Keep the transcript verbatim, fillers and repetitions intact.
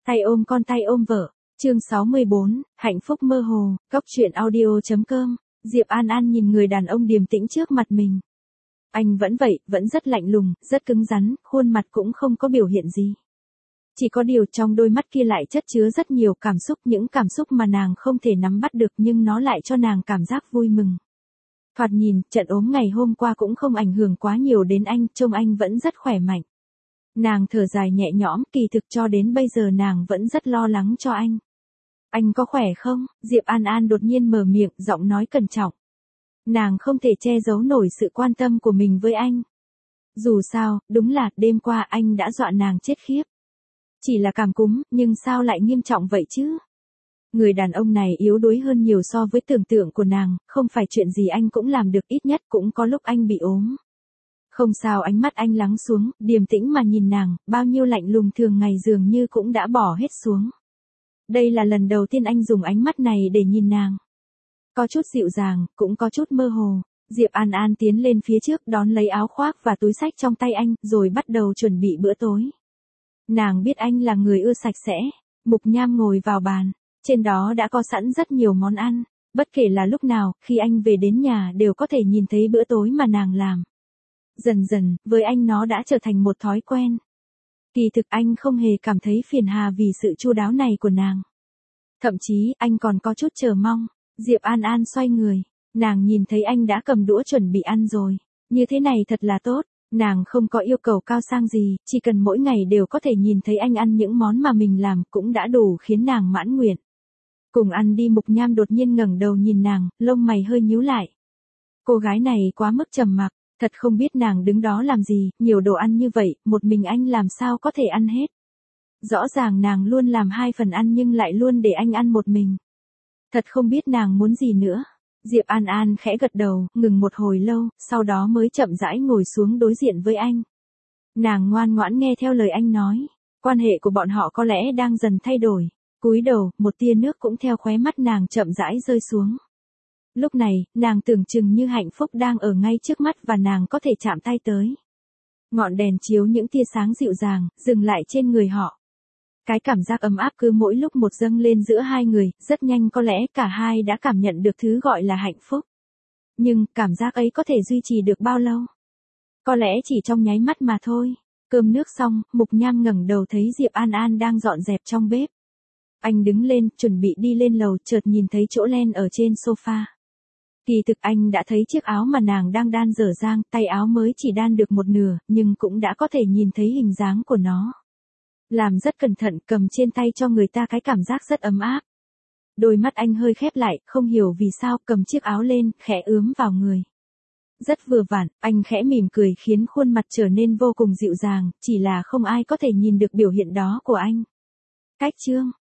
Tay ôm con tay ôm vợ. Chương sáu mươi bốn, hạnh phúc mơ hồ, góc truyện audio chấm com. Diệp An An nhìn người đàn ông điềm tĩnh trước mặt mình. Anh vẫn vậy, vẫn rất lạnh lùng, rất cứng rắn, khuôn mặt cũng không có biểu hiện gì. Chỉ có điều trong đôi mắt kia lại chất chứa rất nhiều cảm xúc, những cảm xúc mà nàng không thể nắm bắt được nhưng nó lại cho nàng cảm giác vui mừng. Thoạt nhìn, trận ốm ngày hôm qua cũng không ảnh hưởng quá nhiều đến anh, trông anh vẫn rất khỏe mạnh. Nàng thở dài nhẹ nhõm, kỳ thực cho đến bây giờ nàng vẫn rất lo lắng cho anh. Anh có khỏe không? Diệp An An đột nhiên mở miệng, giọng nói cẩn trọng. Nàng không thể che giấu nổi sự quan tâm của mình với anh. Dù sao, đúng là đêm qua anh đã dọa nàng chết khiếp. Chỉ là cảm cúm, nhưng sao lại nghiêm trọng vậy chứ? Người đàn ông này yếu đuối hơn nhiều so với tưởng tượng của nàng, không phải chuyện gì anh cũng làm được, ít nhất cũng có lúc anh bị ốm. Không sao, ánh mắt anh lắng xuống, điềm tĩnh mà nhìn nàng, bao nhiêu lạnh lùng thường ngày dường như cũng đã bỏ hết xuống. Đây là lần đầu tiên anh dùng ánh mắt này để nhìn nàng. Có chút dịu dàng, cũng có chút mơ hồ. Diệp An An tiến lên phía trước đón lấy áo khoác và túi xách trong tay anh, rồi bắt đầu chuẩn bị bữa tối. Nàng biết anh là người ưa sạch sẽ. Mục Nham ngồi vào bàn. Trên đó đã có sẵn rất nhiều món ăn. Bất kể là lúc nào, khi anh về đến nhà đều có thể nhìn thấy bữa tối mà nàng làm. Dần dần, với anh nó đã trở thành một thói quen. Kỳ thực anh không hề cảm thấy phiền hà vì sự chu đáo này của nàng. Thậm chí, anh còn có chút chờ mong. Diệp An An xoay người. Nàng nhìn thấy anh đã cầm đũa chuẩn bị ăn rồi. Như thế này thật là tốt. Nàng không có yêu cầu cao sang gì, chỉ cần mỗi ngày đều có thể nhìn thấy anh ăn những món mà mình làm cũng đã đủ khiến nàng mãn nguyện. Cùng ăn đi. Mục Nham đột nhiên ngẩng đầu nhìn nàng, lông mày hơi nhíu lại. Cô gái này quá mức trầm mặc, thật không biết nàng đứng đó làm gì, nhiều đồ ăn như vậy, một mình anh làm sao có thể ăn hết. Rõ ràng nàng luôn làm hai phần ăn nhưng lại luôn để anh ăn một mình. Thật không biết nàng muốn gì nữa. Diệp An An khẽ gật đầu, ngừng một hồi lâu, sau đó mới chậm rãi ngồi xuống đối diện với anh. Nàng ngoan ngoãn nghe theo lời anh nói. Quan hệ của bọn họ có lẽ đang dần thay đổi. Cúi đầu, một tia nước cũng theo khóe mắt nàng chậm rãi rơi xuống. Lúc này, nàng tưởng chừng như hạnh phúc đang ở ngay trước mắt và nàng có thể chạm tay tới. Ngọn đèn chiếu những tia sáng dịu dàng, dừng lại trên người họ. Cái cảm giác ấm áp cứ mỗi lúc một dâng lên giữa hai người, rất nhanh có lẽ cả hai đã cảm nhận được thứ gọi là hạnh phúc. Nhưng, cảm giác ấy có thể duy trì được bao lâu? Có lẽ chỉ trong nháy mắt mà thôi. Cơm nước xong, Mục Nham ngẩng đầu thấy Diệp An An đang dọn dẹp trong bếp. Anh đứng lên, chuẩn bị đi lên lầu, chợt nhìn thấy chỗ len ở trên sofa. Kỳ thực anh đã thấy chiếc áo mà nàng đang đan dở dang, tay áo mới chỉ đan được một nửa, nhưng cũng đã có thể nhìn thấy hình dáng của nó. Làm rất cẩn thận, cầm trên tay cho người ta cái cảm giác rất ấm áp. Đôi mắt anh hơi khép lại, không hiểu vì sao, cầm chiếc áo lên, khẽ ướm vào người. Rất vừa vặn, anh khẽ mỉm cười khiến khuôn mặt trở nên vô cùng dịu dàng, chỉ là không ai có thể nhìn được biểu hiện đó của anh. Cách chương